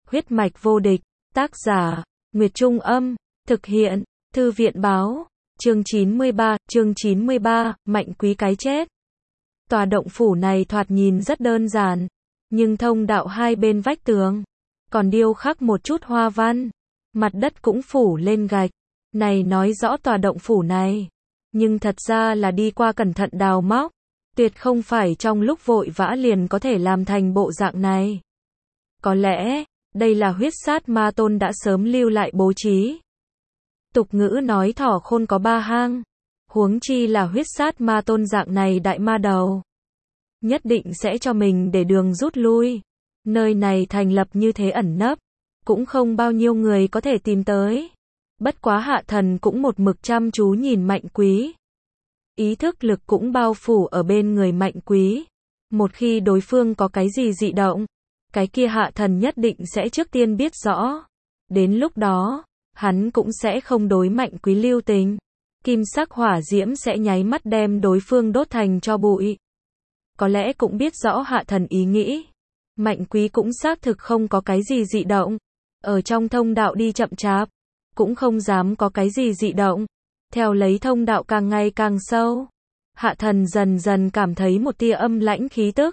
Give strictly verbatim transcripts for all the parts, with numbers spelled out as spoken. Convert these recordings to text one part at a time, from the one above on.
Huyết mạch vô địch, tác giả, Nguyệt Trung Âm, thực hiện, Thư viện Báo, chương chín mươi ba, chương chín mươi ba, Mạnh Quý cái chết. Tòa động phủ này thoạt nhìn rất đơn giản, nhưng thông đạo hai bên vách tường, còn điêu khắc một chút hoa văn, mặt đất cũng phủ lên gạch, này nói rõ tòa động phủ này, nhưng thật ra là đi qua cẩn thận đào móc, tuyệt không phải trong lúc vội vã liền có thể làm thành bộ dạng này. Có lẽ, đây là huyết sát ma tôn đã sớm lưu lại bố trí. Tục ngữ nói thỏ khôn có ba hang, huống chi là huyết sát ma tôn dạng này đại ma đầu. Nhất định sẽ cho mình để đường rút lui. Nơi này thành lập như thế ẩn nấp, cũng không bao nhiêu người có thể tìm tới. Bất quá Hạ Thần cũng một mực chăm chú nhìn Mạnh Quý. Ý thức lực cũng bao phủ ở bên người Mạnh Quý. Một khi đối phương có cái gì dị động, cái kia Hạ Thần nhất định sẽ trước tiên biết rõ. Đến lúc đó, hắn cũng sẽ không đối Mạnh Quý lưu tình. Kim sắc hỏa diễm sẽ nháy mắt đem đối phương đốt thành tro bụi. Có lẽ cũng biết rõ Hạ Thần ý nghĩ. Mạnh Quý cũng xác thực không có cái gì dị động. Ở trong thông đạo đi chậm chạp, cũng không dám có cái gì dị động. Theo lấy thông đạo càng ngày càng sâu, Hạ Thần dần dần cảm thấy một tia âm lãnh khí tức.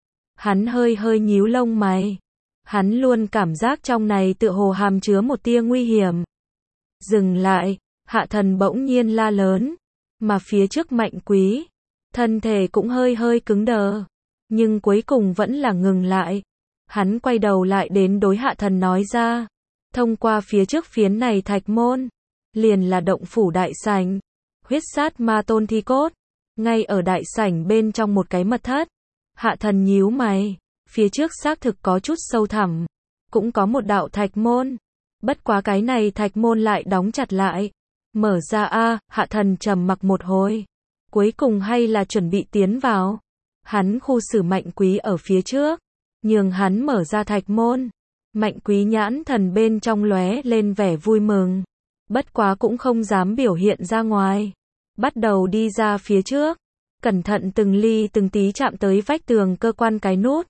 Hắn hơi hơi nhíu lông mày. Hắn luôn cảm giác trong này tựa hồ hàm chứa một tia nguy hiểm. Dừng lại, Hạ Thần bỗng nhiên la lớn, mà phía trước Mạnh Quý, thân thể cũng hơi hơi cứng đờ, nhưng cuối cùng vẫn là ngừng lại. Hắn quay đầu lại đến đối Hạ Thần nói ra, thông qua phía trước phiến này thạch môn, liền là động phủ đại sảnh, huyết sát ma tôn thi cốt, ngay ở đại sảnh bên trong một cái mật thất. Hạ Thần nhíu mày, phía trước xác thực có chút sâu thẳm, cũng có một đạo thạch môn, bất quá cái này thạch môn lại đóng chặt lại. Mở ra a, Hạ Thần trầm mặc một hồi, cuối cùng hay là chuẩn bị tiến vào. Hắn khu xử Mạnh Quý ở phía trước, nhường hắn mở ra thạch môn. Mạnh Quý nhãn thần bên trong lóe lên vẻ vui mừng, bất quá cũng không dám biểu hiện ra ngoài, bắt đầu đi ra phía trước, cẩn thận từng ly từng tí chạm tới vách tường cơ quan cái nút.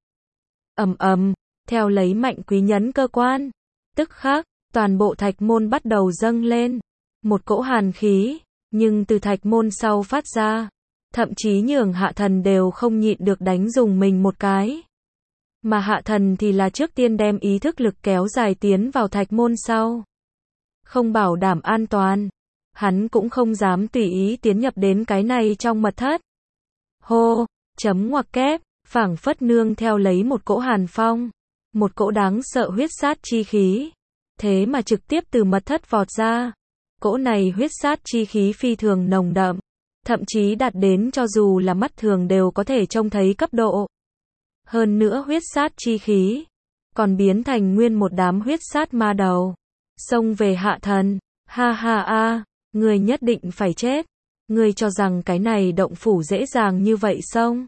Ầm ầm, theo lấy Mạnh Quý nhấn cơ quan, tức khắc, toàn bộ thạch môn bắt đầu dâng lên, một cỗ hàn khí, nhưng từ thạch môn sau phát ra, thậm chí nhường Hạ Thần đều không nhịn được đánh dùng mình một cái. Mà Hạ Thần thì là trước tiên đem ý thức lực kéo dài tiến vào thạch môn sau. Không bảo đảm an toàn, hắn cũng không dám tùy ý tiến nhập đến cái này trong mật thất. Hô, chấm ngoặc kép, phảng phất nương theo lấy một cỗ hàn phong, một cỗ đáng sợ huyết sát chi khí, thế mà trực tiếp từ mật thất vọt ra. Cỗ này huyết sát chi khí phi thường nồng đậm, thậm chí đạt đến cho dù là mắt thường đều có thể trông thấy cấp độ. Hơn nữa huyết sát chi khí, còn biến thành nguyên một đám huyết sát ma đầu, xông về Hạ Thần. Ha ha a, người nhất định phải chết, người cho rằng cái này động phủ dễ dàng như vậy xông?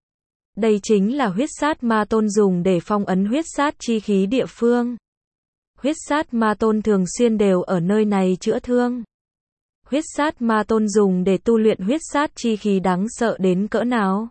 Đây chính là huyết sát ma tôn dùng để phong ấn huyết sát chi khí địa phương. Huyết sát ma tôn thường xuyên đều ở nơi này chữa thương. Huyết sát ma tôn dùng để tu luyện huyết sát chi khí đáng sợ đến cỡ nào?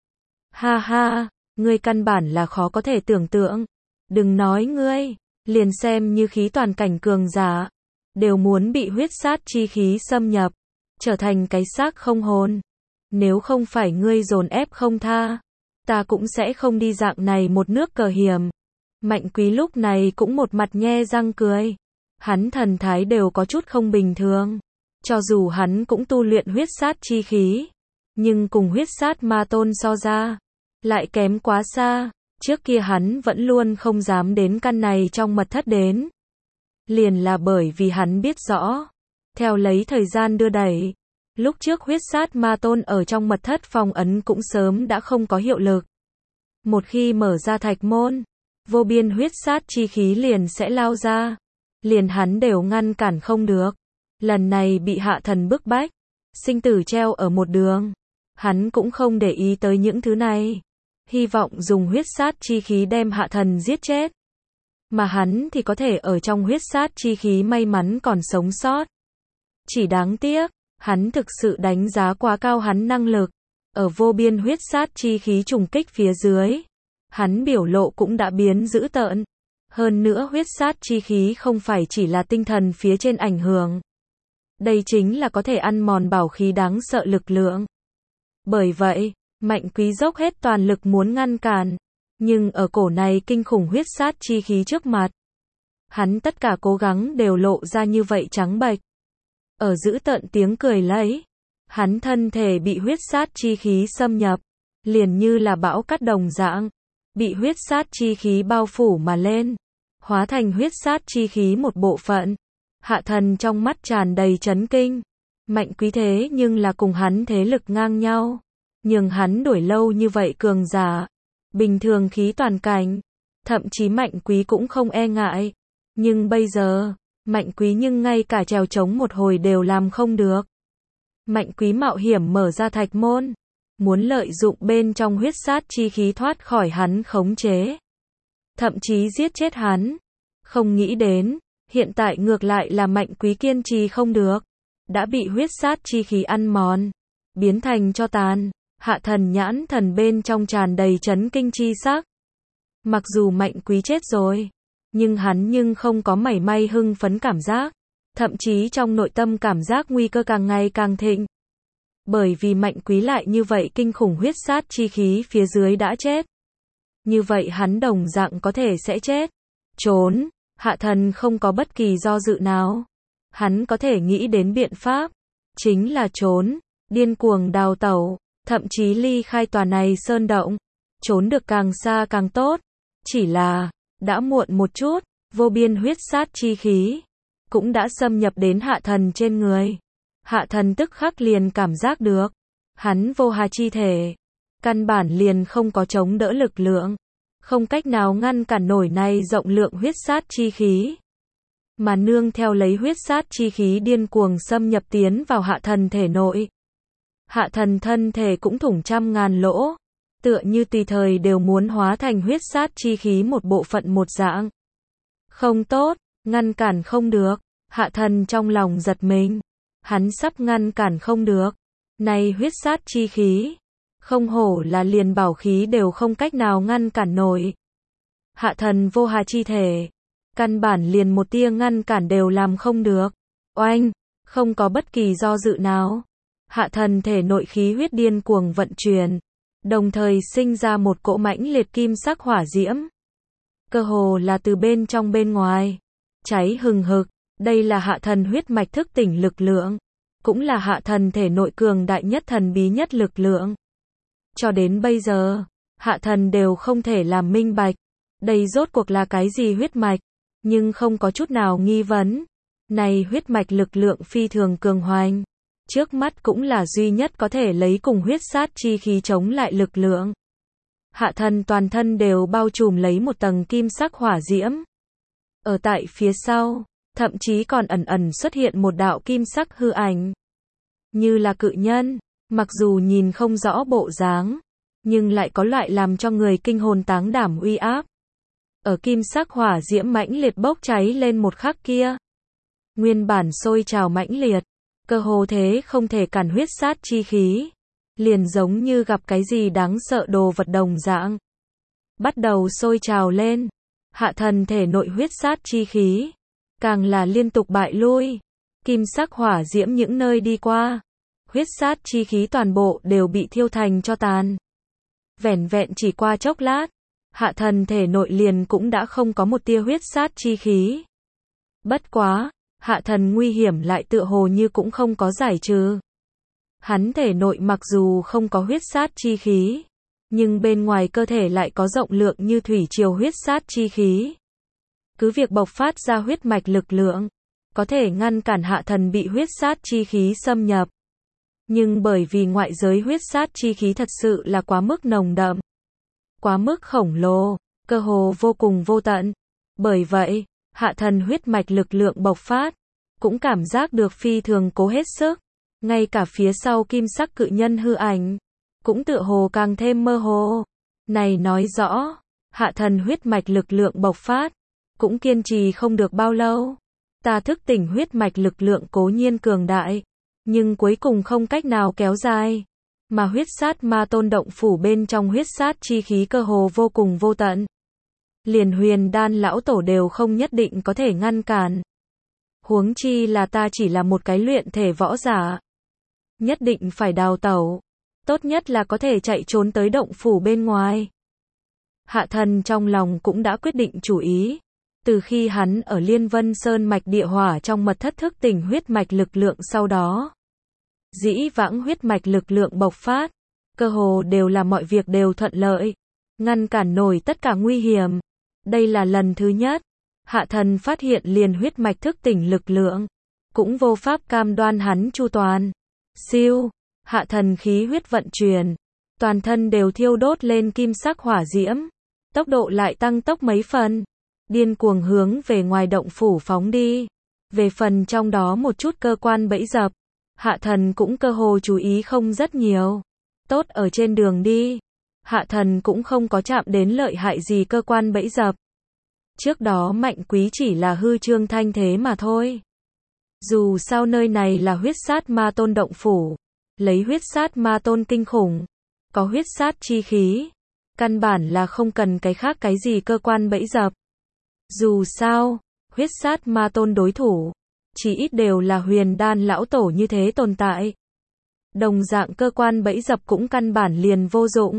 Ha ha, ngươi căn bản là khó có thể tưởng tượng. Đừng nói ngươi, liền xem như khí toàn cảnh cường giả, đều muốn bị huyết sát chi khí xâm nhập, trở thành cái xác không hồn. Nếu không phải ngươi dồn ép không tha, ta cũng sẽ không đi dạng này một nước cờ hiểm. Mạnh Quý lúc này cũng một mặt nhe răng cười. Hắn thần thái đều có chút không bình thường. Cho dù hắn cũng tu luyện huyết sát chi khí, nhưng cùng huyết sát ma tôn so ra, lại kém quá xa. Trước kia hắn vẫn luôn không dám đến căn này trong mật thất đến. Liền là bởi vì hắn biết rõ, theo lấy thời gian đưa đẩy, lúc trước huyết sát ma tôn ở trong mật thất phong ấn cũng sớm đã không có hiệu lực. Một khi mở ra thạch môn, vô biên huyết sát chi khí liền sẽ lao ra, liền hắn đều ngăn cản không được. Lần này bị Hạ Thần bức bách, sinh tử treo ở một đường, hắn cũng không để ý tới những thứ này, hy vọng dùng huyết sát chi khí đem Hạ Thần giết chết. Mà hắn thì có thể ở trong huyết sát chi khí may mắn còn sống sót. Chỉ đáng tiếc, hắn thực sự đánh giá quá cao hắn năng lực, ở vô biên huyết sát chi khí trùng kích phía dưới. Hắn biểu lộ cũng đã biến dữ tợn. Hơn nữa huyết sát chi khí không phải chỉ là tinh thần phía trên ảnh hưởng. Đây chính là có thể ăn mòn bảo khí đáng sợ lực lượng. Bởi vậy, Mạnh Quý dốc hết toàn lực muốn ngăn cản. Nhưng ở cổ này kinh khủng huyết sát chi khí trước mặt, hắn tất cả cố gắng đều lộ ra như vậy trắng bệch. Ở giữ tợn tiếng cười lấy, hắn thân thể bị huyết sát chi khí xâm nhập, liền như là bão cát đồng dạng, bị huyết sát chi khí bao phủ mà lên, hóa thành huyết sát chi khí một bộ phận. Hạ Thần trong mắt tràn đầy chấn kinh. Mạnh Quý thế nhưng là cùng hắn thế lực ngang nhau, nhưng hắn đuổi lâu như vậy cường giả, bình thường khí toàn cảnh, thậm chí Mạnh Quý cũng không e ngại. Nhưng bây giờ, Mạnh Quý nhưng ngay cả trèo trống một hồi đều làm không được. Mạnh Quý mạo hiểm mở ra thạch môn, muốn lợi dụng bên trong huyết sát chi khí thoát khỏi hắn khống chế, thậm chí giết chết hắn. Không nghĩ đến, hiện tại ngược lại là Mạnh Quý kiên trì không được, đã bị huyết sát chi khí ăn mòn, biến thành tro tàn. Hạ Thần nhãn thần bên trong tràn đầy chấn kinh chi sắc. Mặc dù Mạnh Quý chết rồi, nhưng hắn nhưng không có mảy may hưng phấn cảm giác, thậm chí trong nội tâm cảm giác nguy cơ càng ngày càng thịnh. Bởi vì Mạnh Quý lại như vậy kinh khủng huyết sát chi khí phía dưới đã chết. Như vậy hắn đồng dạng có thể sẽ chết. Trốn, Hạ Thần không có bất kỳ do dự nào. Hắn có thể nghĩ đến biện pháp, chính là trốn, điên cuồng đào tẩu, thậm chí ly khai tòa này sơn động, trốn được càng xa càng tốt. Chỉ là, đã muộn một chút, vô biên huyết sát chi khí cũng đã xâm nhập đến Hạ Thần trên người. Hạ Thần tức khắc liền cảm giác được, hắn vô hà chi thể, căn bản liền không có chống đỡ lực lượng, không cách nào ngăn cản nổi này rộng lượng huyết sát chi khí. Mà nương theo lấy huyết sát chi khí điên cuồng xâm nhập tiến vào Hạ Thần thể nội. Hạ Thần thân thể cũng thủng trăm ngàn lỗ, tựa như tùy thời đều muốn hóa thành huyết sát chi khí một bộ phận một dạng. Không tốt, ngăn cản không được. Hạ Thần trong lòng giật mình, hắn sắp ngăn cản không được. Này huyết sát chi khí, không hổ là liền bảo khí đều không cách nào ngăn cản nổi. Hạ Thần vô hà chi thể, căn bản liền một tia ngăn cản đều làm không được. Oanh, không có bất kỳ do dự nào. Hạ Thần thể nội khí huyết điên cuồng vận chuyển, đồng thời sinh ra một cỗ mãnh liệt kim sắc hỏa diễm. Cơ hồ là từ bên trong bên ngoài, cháy hừng hực. Đây là Hạ Thần huyết mạch thức tỉnh lực lượng, cũng là Hạ Thần thể nội cường đại nhất thần bí nhất lực lượng. Cho đến bây giờ, Hạ Thần đều không thể làm minh bạch, đây rốt cuộc là cái gì huyết mạch, nhưng không có chút nào nghi vấn. Này huyết mạch lực lượng phi thường cường hoành, trước mắt cũng là duy nhất có thể lấy cùng huyết sát chi khí chống lại lực lượng. Hạ Thần toàn thân đều bao trùm lấy một tầng kim sắc hỏa diễm. Ở tại phía sau, thậm chí còn ẩn ẩn xuất hiện một đạo kim sắc hư ảnh, như là cự nhân, mặc dù nhìn không rõ bộ dáng, nhưng lại có loại làm cho người kinh hồn táng đảm uy áp. Ở kim sắc hỏa diễm mãnh liệt bốc cháy lên một khắc kia, nguyên bản sôi trào mãnh liệt, cơ hồ thế không thể cản huyết sát chi khí, liền giống như gặp cái gì đáng sợ đồ vật đồng dạng, bắt đầu sôi trào lên. Hạ Thần thể nội huyết sát chi khí càng là liên tục bại lui, kim sắc hỏa diễm những nơi đi qua, huyết sát chi khí toàn bộ đều bị thiêu thành tro tàn. Vẻn vẹn chỉ qua chốc lát, Hạ Thần thể nội liền cũng đã không có một tia huyết sát chi khí. Bất quá, Hạ Thần nguy hiểm lại tựa hồ như cũng không có giải trừ. Hắn thể nội mặc dù không có huyết sát chi khí, nhưng bên ngoài cơ thể lại có rộng lượng như thủy triều huyết sát chi khí. Cứ việc bộc phát ra huyết mạch lực lượng, có thể ngăn cản Hạ Thần bị huyết sát chi khí xâm nhập. Nhưng bởi vì ngoại giới huyết sát chi khí thật sự là quá mức nồng đậm, quá mức khổng lồ, cơ hồ vô cùng vô tận. Bởi vậy, Hạ Thần huyết mạch lực lượng bộc phát, cũng cảm giác được phi thường cố hết sức. Ngay cả phía sau kim sắc cự nhân hư ảnh, cũng tựa hồ càng thêm mơ hồ. Này nói rõ, Hạ Thần huyết mạch lực lượng bộc phát, cũng kiên trì không được bao lâu. Ta thức tỉnh huyết mạch lực lượng cố nhiên cường đại, nhưng cuối cùng không cách nào kéo dài. Mà huyết sát ma tôn động phủ bên trong huyết sát chi khí cơ hồ vô cùng vô tận. liền huyền đan lão tổ đều không nhất định có thể ngăn cản. Huống chi là ta chỉ là một cái luyện thể võ giả. Nhất định phải đào tẩu. Tốt nhất là có thể chạy trốn tới động phủ bên ngoài. Hạ thần trong lòng cũng đã quyết định chủ ý. Từ khi hắn ở Liên Vân Sơn mạch địa hỏa trong mật thất thức tỉnh huyết mạch lực lượng sau đó. Dĩ vãng huyết mạch lực lượng bộc phát. Cơ hồ đều là mọi việc đều thuận lợi. Ngăn cản nổi tất cả nguy hiểm. Đây là lần thứ nhất. Hạ thần phát hiện liền huyết mạch thức tỉnh lực lượng. Cũng vô pháp cam đoan hắn chu toàn. Siêu. Hạ thần khí huyết vận chuyển. Toàn thân đều thiêu đốt lên kim sắc hỏa diễm. Tốc độ lại tăng tốc mấy phần. Điên cuồng hướng về ngoài động phủ phóng đi. Về phần trong đó một chút cơ quan bẫy dập. Hạ thần cũng cơ hồ chú ý không rất nhiều. Tốt ở trên đường đi. Hạ thần cũng không có chạm đến lợi hại gì cơ quan bẫy dập. Trước đó Mạnh Quý chỉ là hư trương thanh thế mà thôi. Dù sao nơi này là huyết sát ma tôn động phủ. Lấy huyết sát ma tôn kinh khủng. Có huyết sát chi khí. Căn bản là không cần cái khác cái gì cơ quan bẫy dập. Dù sao, huyết sát ma tôn đối thủ. Chỉ ít đều là huyền đan lão tổ như thế tồn tại. Đồng dạng cơ quan bẫy dập cũng căn bản liền vô dụng.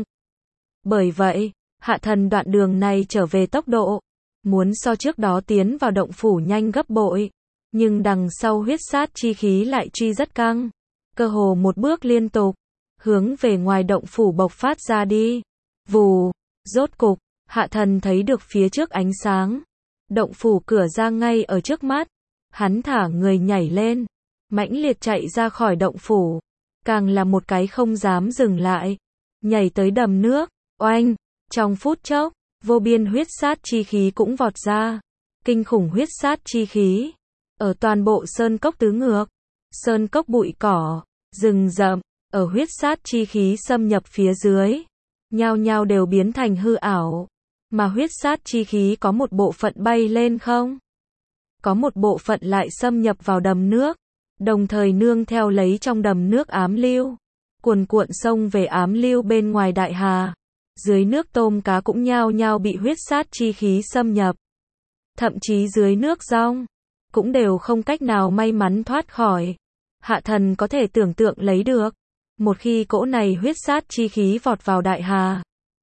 Bởi vậy, hạ thần đoạn đường này trở về tốc độ. Muốn so trước đó tiến vào động phủ nhanh gấp bội. Nhưng đằng sau huyết sát chi khí lại truy rất căng. Cơ hồ một bước liên tục. Hướng về ngoài động phủ bộc phát ra đi. Vù, rốt cục, hạ thần thấy được phía trước ánh sáng. Động phủ cửa ra ngay ở trước mắt. Hắn thả người nhảy lên. Mãnh liệt chạy ra khỏi động phủ. Càng là một cái không dám dừng lại. Nhảy tới đầm nước. Oanh, trong phút chốc, vô biên huyết sát chi khí cũng vọt ra. Kinh khủng huyết sát chi khí. Ở toàn bộ sơn cốc tứ ngược. Sơn cốc bụi cỏ, rừng rậm. Ở huyết sát chi khí xâm nhập phía dưới. Nhao nhao đều biến thành hư ảo. Mà huyết sát chi khí có một bộ phận bay lên không? Có một bộ phận lại xâm nhập vào đầm nước. Đồng thời nương theo lấy trong đầm nước ám lưu. Cuồn cuộn sông về ám lưu bên ngoài đại hà. Dưới nước tôm cá cũng nhao nhao bị huyết sát chi khí xâm nhập. Thậm chí dưới nước rong. Cũng đều không cách nào may mắn thoát khỏi. Hạ thần có thể tưởng tượng lấy được. Một khi cỗ này huyết sát chi khí vọt vào đại hà.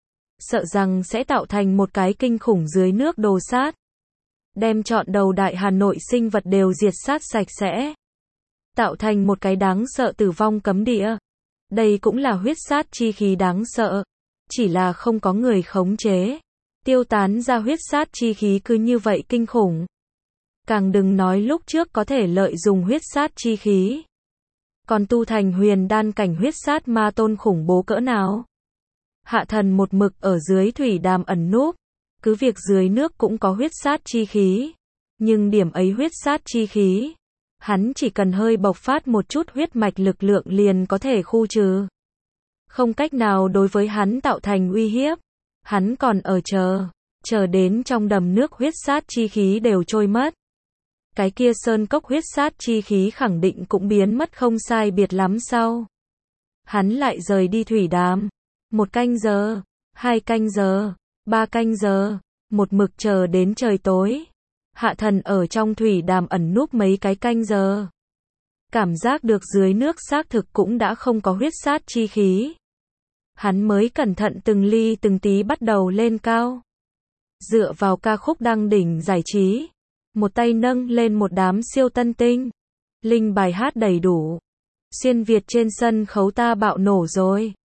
Sợ rằng sẽ tạo thành một cái kinh khủng dưới nước đồ sát. Đem trọn đầu đại hà nội sinh vật đều diệt sát sạch sẽ. Tạo thành một cái đáng sợ tử vong cấm địa. Đây cũng là huyết sát chi khí đáng sợ. Chỉ là không có người khống chế. Tiêu tán ra huyết sát chi khí cứ như vậy kinh khủng. Càng đừng nói lúc trước có thể lợi dụng huyết sát chi khí. Còn tu thành huyền đan cảnh huyết sát ma tôn khủng bố cỡ nào. Hạ thần một mực ở dưới thủy đàm ẩn núp. Cứ việc dưới nước cũng có huyết sát chi khí. Nhưng điểm ấy huyết sát chi khí. Hắn chỉ cần hơi bộc phát một chút huyết mạch lực lượng liền có thể khu trừ. Không cách nào đối với hắn tạo thành uy hiếp. Hắn còn ở chờ. Chờ đến trong đầm nước huyết sát chi khí đều trôi mất. Cái kia sơn cốc huyết sát chi khí khẳng định cũng biến mất không sai biệt lắm sau. Hắn lại rời đi thủy đàm. Một canh giờ, hai canh giờ, ba canh giờ, một mực chờ đến trời tối. Hạ thần ở trong thủy đàm ẩn núp mấy cái canh giờ. Cảm giác được dưới nước xác thực cũng đã không có huyết sát chi khí. Hắn mới cẩn thận từng ly từng tí bắt đầu lên cao. Dựa vào ca khúc đăng đỉnh giải trí. Một tay nâng lên một đám siêu tân tinh. Linh bài hát đầy đủ. Xuyên Việt trên sân khấu ta bạo nổ rồi.